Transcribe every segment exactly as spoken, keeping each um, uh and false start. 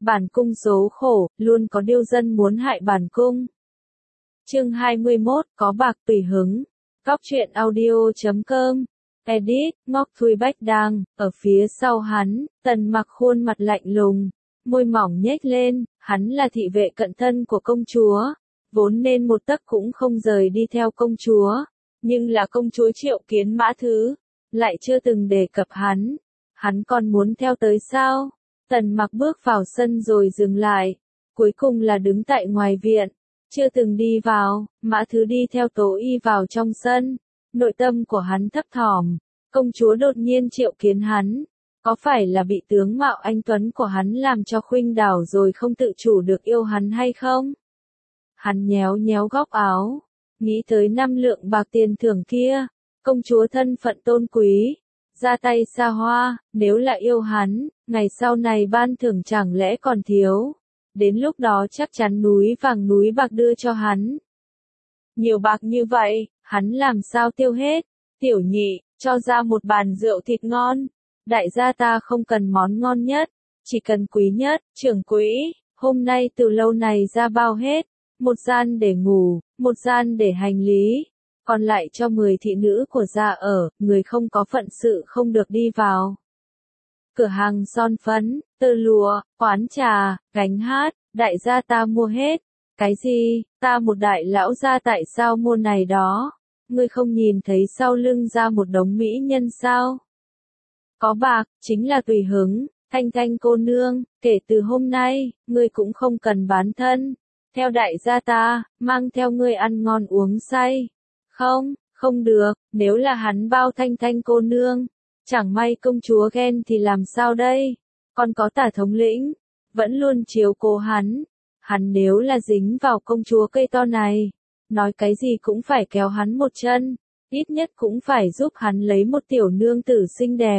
Bản cung số khổ, luôn có điêu dân muốn hại bản cung. Chương hai mươi mốt, có bạc tùy hứng. Góc truyện audio chấm com. Edit, Ngọc Thùy Bách Đang, ở phía sau hắn, Tần Mặc khuôn mặt lạnh lùng, môi mỏng nhếch lên, hắn là thị vệ cận thân của công chúa, vốn nên một tấc cũng không rời đi theo công chúa, nhưng là công chúa Triệu Kiến Mã Thứ, lại chưa từng đề cập hắn, hắn còn muốn theo tới sao? Tần Mặc bước vào sân rồi dừng lại, cuối cùng là đứng tại ngoài viện, chưa từng đi vào, Mã Thứ đi theo Tố Y vào trong sân, nội tâm của hắn thấp thỏm, công chúa đột nhiên triệu kiến hắn, có phải là bị tướng mạo anh tuấn của hắn làm cho khuynh đảo rồi không tự chủ được yêu hắn hay không? Hắn nhéo nhéo góc áo, nghĩ tới năm lượng bạc tiền thưởng kia, công chúa thân phận tôn quý, ra tay xa hoa, nếu là yêu hắn, ngày sau này ban thưởng chẳng lẽ còn thiếu, đến lúc đó chắc chắn núi vàng núi bạc đưa cho hắn. Nhiều bạc như vậy, hắn làm sao tiêu hết? Tiểu nhị, cho ra một bàn rượu thịt ngon. Đại gia ta không cần món ngon nhất, chỉ cần quý nhất. Trưởng quỹ, hôm nay từ lâu này ra bao hết. Một gian để ngủ, một gian để hành lý. Còn lại cho mười thị nữ của gia ở, người không có phận sự không được đi vào. Cửa hàng son phấn, tơ lụa, quán trà, gánh hát, đại gia ta mua hết. Cái gì, ta một đại lão gia tại sao mua này đó? Ngươi không nhìn thấy sau lưng ra một đống mỹ nhân sao? Có bạc, chính là tùy hứng, Thanh Thanh cô nương, kể từ hôm nay, ngươi cũng không cần bán thân. Theo đại gia ta, mang theo ngươi ăn ngon uống say. Không, không được, nếu là hắn bao Thanh Thanh cô nương, chẳng may công chúa ghen thì làm sao đây? Còn có Tả thống lĩnh, vẫn luôn chiếu cố hắn. Hắn nếu là dính vào công chúa cây to này, nói cái gì cũng phải kéo hắn một chân, ít nhất cũng phải giúp hắn lấy một tiểu nương tử xinh đẹp.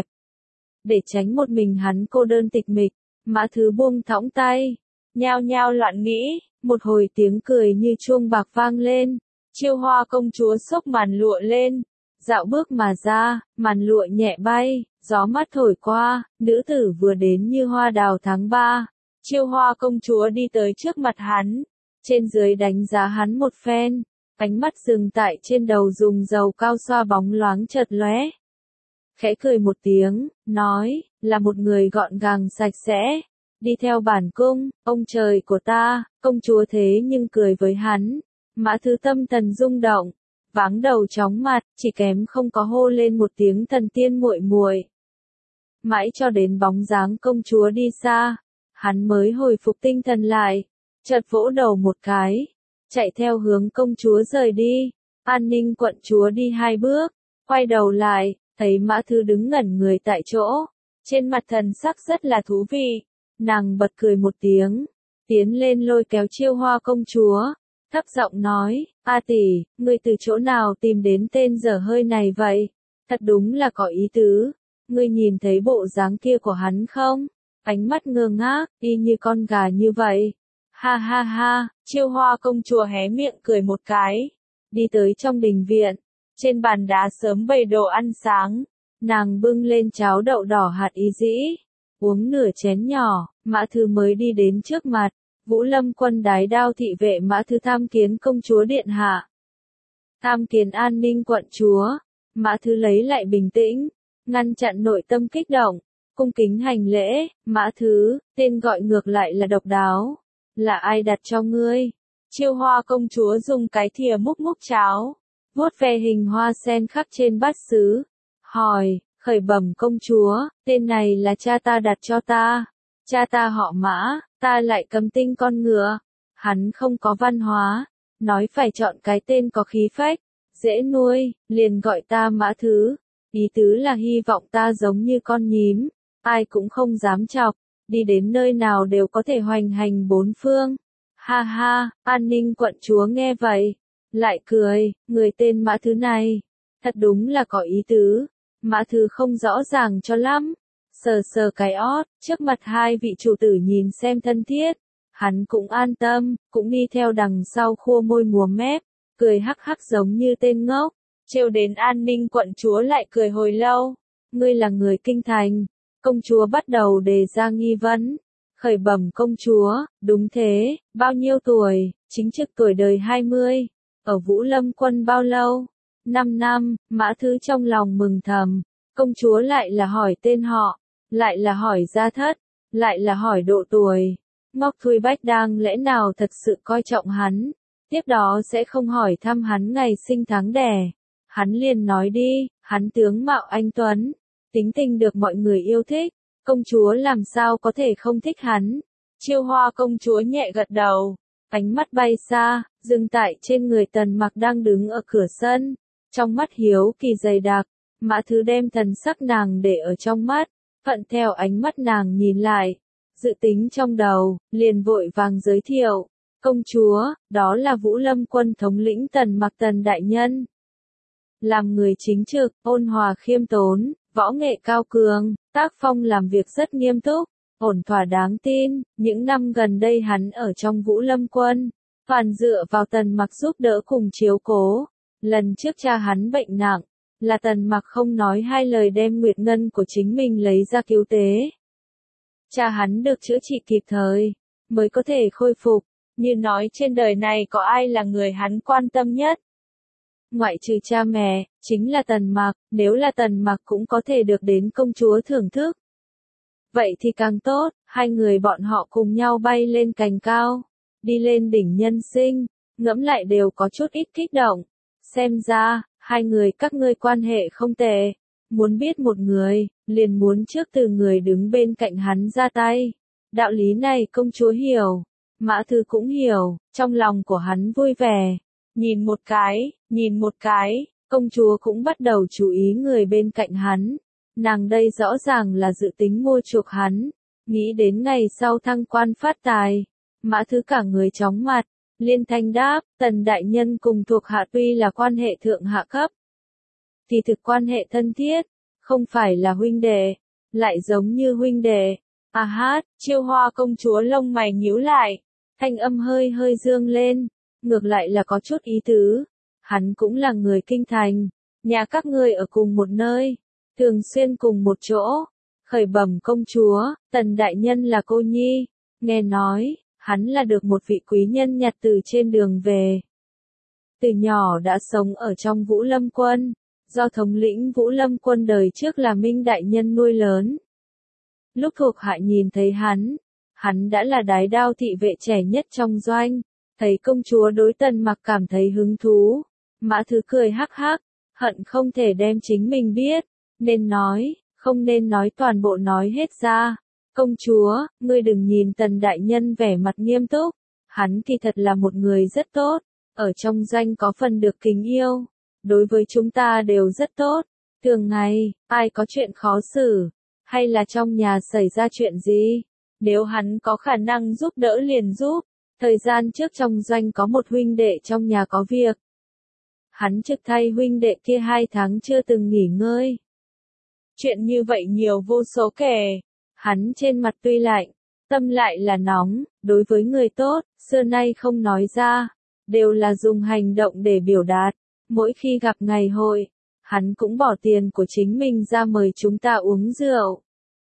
Để tránh một mình hắn cô đơn tịch mịch, Mã Thứ buông thõng tay, nhao nhao loạn nghĩ, một hồi tiếng cười như chuông bạc vang lên, Chiêu Hoa công chúa xốc màn lụa lên, dạo bước mà ra, màn lụa nhẹ bay, gió mát thổi qua, nữ tử vừa đến như hoa đào tháng ba. Chiêu Hoa công chúa đi tới trước mặt hắn, trên dưới đánh giá hắn một phen, ánh mắt dừng tại trên đầu dùng dầu cao xoa bóng loáng chợt lóe. Khẽ cười một tiếng, nói, là một người gọn gàng sạch sẽ, đi theo bản cung, ông trời của ta, công chúa thế nhưng cười với hắn. Mã Thứ tâm thần rung động, váng đầu chóng mặt, chỉ kém không có hô lên một tiếng thần tiên muội muội. Mãi cho đến bóng dáng công chúa đi xa, hắn mới hồi phục tinh thần lại, chợt vỗ đầu một cái, chạy theo hướng công chúa rời đi. An Ninh quận chúa đi hai bước, quay đầu lại, thấy Mã Thứ đứng ngẩn người tại chỗ, trên mặt thần sắc rất là thú vị, nàng bật cười một tiếng, tiến lên lôi kéo Chiêu Hoa công chúa, thấp giọng nói, A tỷ, ngươi từ chỗ nào tìm đến tên dở hơi này vậy? Thật đúng là có ý tứ, ngươi nhìn thấy bộ dáng kia của hắn không? Ánh mắt ngơ ngác, y như con gà như vậy. Ha ha ha, Chiêu Hoa công chúa hé miệng cười một cái, đi tới trong đình viện, trên bàn đá sớm bày đồ ăn sáng, nàng bưng lên cháo đậu đỏ hạt ý dĩ, uống nửa chén nhỏ, Mã Thứ mới đi đến trước mặt, Vũ Lâm quân đái đao thị vệ Mã Thứ tham kiến công chúa điện hạ. Tham kiến An Ninh quận chúa, Mã Thứ lấy lại bình tĩnh, ngăn chặn nội tâm kích động. Cung kính hành lễ, Mã Thứ, tên gọi ngược lại là độc đáo. Là ai đặt cho ngươi? Chiêu Hoa công chúa dùng cái thìa múc múc cháo, vuốt ve hình hoa sen khắc trên bát sứ. Hỏi, khởi bẩm công chúa, tên này là cha ta đặt cho ta. Cha ta họ Mã, ta lại cấm tinh con ngựa. Hắn không có văn hóa, nói phải chọn cái tên có khí phách, dễ nuôi, liền gọi ta Mã Thứ. Ý tứ là hy vọng ta giống như con nhím, ai cũng không dám chọc, đi đến nơi nào đều có thể hoành hành bốn phương. Ha ha, An Ninh quận chúa nghe vậy, lại cười, người tên Mã Thứ này, thật đúng là có ý tứ. Mã Thứ không rõ ràng cho lắm, sờ sờ cái ót, trước mặt hai vị chủ tử nhìn xem thân thiết, hắn cũng an tâm, cũng đi theo đằng sau khua môi múa mép, cười hắc hắc giống như tên ngốc. Trêu đến An Ninh quận chúa lại cười hồi lâu. Ngươi là người kinh thành. Công chúa bắt đầu đề ra nghi vấn. Khởi bẩm công chúa, đúng thế, bao nhiêu tuổi, chính trực tuổi đời hai mươi, ở Vũ Lâm quân bao lâu? Năm năm, Mã Thứ trong lòng mừng thầm, công chúa lại là hỏi tên họ, lại là hỏi gia thất, lại là hỏi độ tuổi. Ngọc Thùy Bách đang lẽ nào thật sự coi trọng hắn, tiếp đó sẽ không hỏi thăm hắn ngày sinh tháng đẻ. Hắn liền nói đi, hắn tướng mạo anh tuấn, tính tình được mọi người yêu thích, công chúa làm sao có thể không thích hắn. Chiêu Hoa công chúa nhẹ gật đầu, ánh mắt bay xa, dừng tại trên người Tần Mặc đang đứng ở cửa sân, trong mắt hiếu kỳ dày đặc. Mã Thứ đem thần sắc nàng để ở trong mắt, thuận theo ánh mắt nàng nhìn lại, dự tính trong đầu, liền vội vàng giới thiệu, công chúa, đó là Vũ Lâm quân thống lĩnh Tần Mặc Tần đại nhân. Làm người chính trực, ôn hòa khiêm tốn, võ nghệ cao cường, tác phong làm việc rất nghiêm túc, ổn thỏa đáng tin. Những năm gần đây hắn ở trong Vũ Lâm quân, toàn dựa vào Tần Mặc giúp đỡ cùng chiếu cố. Lần trước cha hắn bệnh nặng, là Tần Mặc không nói hai lời đem nguyệt ngân của chính mình lấy ra cứu tế. Cha hắn được chữa trị kịp thời, mới có thể khôi phục. Như nói trên đời này có ai là người hắn quan tâm nhất? Ngoại trừ cha mẹ, chính là Tần Mặc, nếu là Tần Mặc cũng có thể được đến công chúa thưởng thức. Vậy thì càng tốt, hai người bọn họ cùng nhau bay lên cành cao, đi lên đỉnh nhân sinh, ngẫm lại đều có chút ít kích động. Xem ra, hai người các ngươi quan hệ không tệ, muốn biết một người, liền muốn trước từ người đứng bên cạnh hắn ra tay. Đạo lý này công chúa hiểu, Mã Thứ cũng hiểu, trong lòng của hắn vui vẻ. Nhìn một cái, nhìn một cái, công chúa cũng bắt đầu chú ý người bên cạnh hắn. Nàng đây rõ ràng là dự tính mua chuộc hắn, nghĩ đến ngày sau thăng quan phát tài. Mã Thứ cả người chóng mặt, liên thanh đáp, Tần đại nhân cùng thuộc hạ tuy là quan hệ thượng hạ cấp, thì thực quan hệ thân thiết, không phải là huynh đệ, lại giống như huynh đệ. À hát, Chiêu Hoa công chúa lông mày nhíu lại, thanh âm hơi hơi dương lên, ngược lại là có chút ý tứ. Hắn cũng là người kinh thành, nhà các ngươi ở cùng một nơi, thường xuyên cùng một chỗ. Khởi bẩm công chúa, Tần đại nhân là cô nhi, nghe nói, hắn là được một vị quý nhân nhặt từ trên đường về. Từ nhỏ đã sống ở trong Vũ Lâm quân, do thống lĩnh Vũ Lâm quân đời trước là Minh đại nhân nuôi lớn. Lúc thuộc hạ nhìn thấy hắn, hắn đã là đái đao thị vệ trẻ nhất trong doanh, thấy công chúa đối Tần Mặc cảm thấy hứng thú. Mã Thứ cười hắc hắc, hận không thể đem chính mình biết, nên nói, không nên nói toàn bộ nói hết ra. Công chúa, ngươi đừng nhìn Tần đại nhân vẻ mặt nghiêm túc, hắn kỳ thật là một người rất tốt, ở trong doanh có phần được kính yêu, đối với chúng ta đều rất tốt. Thường ngày, ai có chuyện khó xử, hay là trong nhà xảy ra chuyện gì, nếu hắn có khả năng giúp đỡ liền giúp. Thời gian trước trong doanh có một huynh đệ trong nhà có việc, hắn trực thay huynh đệ kia hai tháng chưa từng nghỉ ngơi. Chuyện như vậy nhiều vô số kể, hắn trên mặt tuy lạnh, tâm lại là nóng, đối với người tốt, xưa nay không nói ra, đều là dùng hành động để biểu đạt. Mỗi khi gặp ngày hội, hắn cũng bỏ tiền của chính mình ra mời chúng ta uống rượu.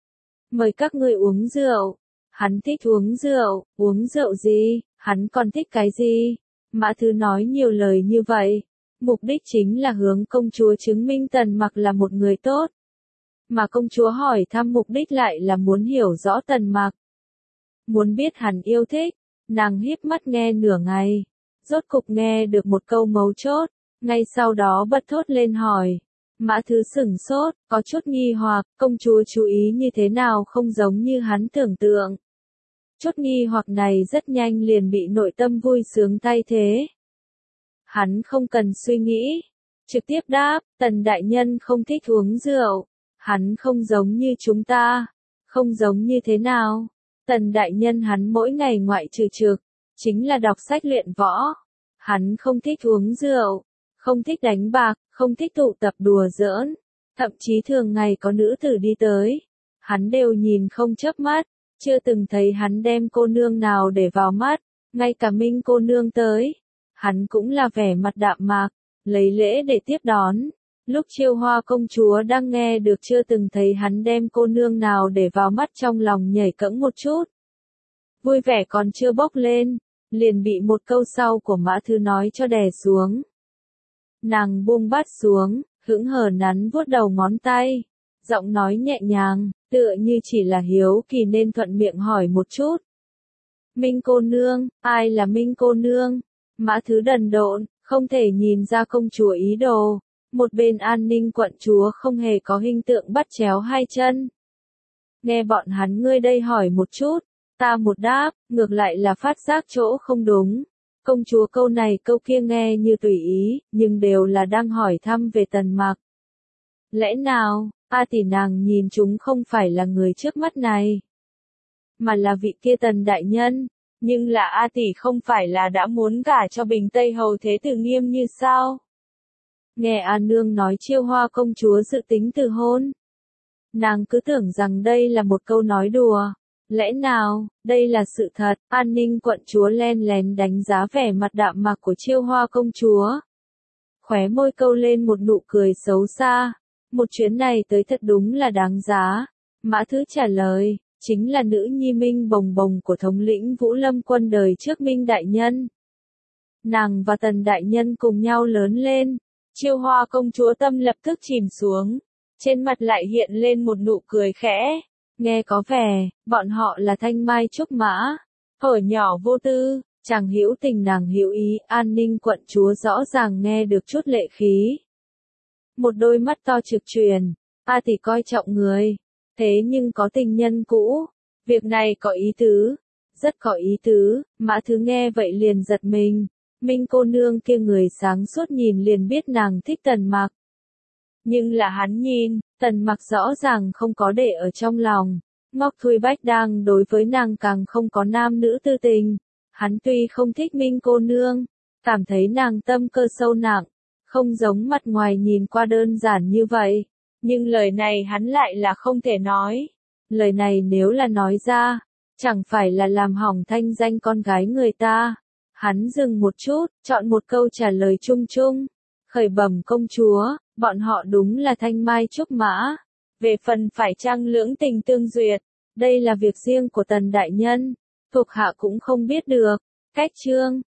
Mời các ngươi uống rượu. Hắn thích uống rượu, uống rượu gì, hắn còn thích cái gì? Mã Thứ nói nhiều lời như vậy, mục đích chính là hướng công chúa chứng minh Tần Mặc là một người tốt. Mà công chúa hỏi thăm mục đích lại là muốn hiểu rõ Tần Mặc. Muốn biết hắn yêu thích, nàng híp mắt nghe nửa ngày, rốt cục nghe được một câu mấu chốt, ngay sau đó bật thốt lên hỏi. Mã Thứ sửng sốt, có chút nghi hoặc, công chúa chú ý như thế nào không giống như hắn tưởng tượng. Chút nghi hoặc này rất nhanh liền bị nội tâm vui sướng thay thế. Hắn không cần suy nghĩ, trực tiếp đáp, Tần đại nhân không thích uống rượu, hắn không giống như chúng ta. Không giống như thế nào? Tần đại nhân hắn mỗi ngày ngoại trừ trực, chính là đọc sách luyện võ. Hắn không thích uống rượu, không thích đánh bạc, không thích tụ tập đùa giỡn, thậm chí thường ngày có nữ tử đi tới, hắn đều nhìn không chớp mắt, chưa từng thấy hắn đem cô nương nào để vào mắt, ngay cả Minh cô nương tới, hắn cũng là vẻ mặt đạm mạc, lấy lễ để tiếp đón. Lúc Chiêu Hoa công chúa đang nghe được chưa từng thấy hắn đem cô nương nào để vào mắt trong lòng nhảy cẫng một chút. vui vẻ còn chưa bốc lên, liền bị một câu sau của Mã Thứ nói cho đè xuống. Nàng buông bát xuống, hững hờ nắn vuốt đầu ngón tay, giọng nói nhẹ nhàng, tựa như chỉ là hiếu kỳ nên thuận miệng hỏi một chút. Minh cô nương, ai là Minh cô nương? Mã Thứ đần độn, không thể nhìn ra công chúa ý đồ. Một bên An Ninh quận chúa không hề có hình tượng bắt chéo hai chân. Nghe bọn hắn ngươi đây hỏi một chút, ta một đáp, ngược lại là phát giác chỗ không đúng. Công chúa câu này câu kia nghe như tùy ý, nhưng đều là đang hỏi thăm về Tần Mặc. Lẽ nào, a tỷ nàng nhìn chúng không phải là người trước mắt này, mà là vị kia Tần đại nhân, nhưng là a tỷ không phải là đã muốn gả cho Bình Tây hầu thế tử Nghiêm như sao? Nghe A Nương nói Chiêu Hoa công chúa dự tính từ hôn, nàng cứ tưởng rằng đây là một câu nói đùa. Lẽ nào, đây là sự thật? An Ninh quận chúa len lén đánh giá vẻ mặt đạm mạc của Chiêu Hoa công chúa. Khóe môi câu lên một nụ cười xấu xa. Một chuyến này tới thật đúng là đáng giá. Mã Thứ trả lời, chính là nữ nhi Minh Bồng Bồng của thống lĩnh Vũ Lâm quân đời trước Minh đại nhân. Nàng và Tần đại nhân cùng nhau lớn lên. Chiêu Hoa công chúa tâm lập tức chìm xuống. Trên mặt lại hiện lên một nụ cười khẽ. Nghe có vẻ, bọn họ là thanh mai trúc mã. Hở nhỏ vô tư, chàng hữu tình nàng hữu ý, An Ninh quận chúa rõ ràng nghe được chút lệ khí. Một đôi mắt to trực truyền, a tỷ coi trọng người, thế nhưng có tình nhân cũ, việc này có ý tứ, rất có ý tứ. Mã Thứ nghe vậy liền giật mình, Minh cô nương kia người sáng suốt nhìn liền biết nàng thích Tần Mặc. Nhưng là hắn nhìn, Tần Mặc rõ ràng không có để ở trong lòng. Ngọc Thùy Bách đang đối với nàng càng không có nam nữ tư tình. Hắn tuy không thích Minh cô nương, cảm thấy nàng tâm cơ sâu nặng, không giống mặt ngoài nhìn qua đơn giản như vậy. Nhưng lời này hắn lại là không thể nói. Lời này nếu là nói ra, chẳng phải là làm hỏng thanh danh con gái người ta. Hắn dừng một chút, chọn một câu trả lời chung chung. Khởi bẩm công chúa, bọn họ đúng là thanh mai trúc mã. Về phần phải chăng lưỡng tình tương duyệt, đây là việc riêng của Tần đại nhân, thuộc hạ cũng không biết được. Cách chương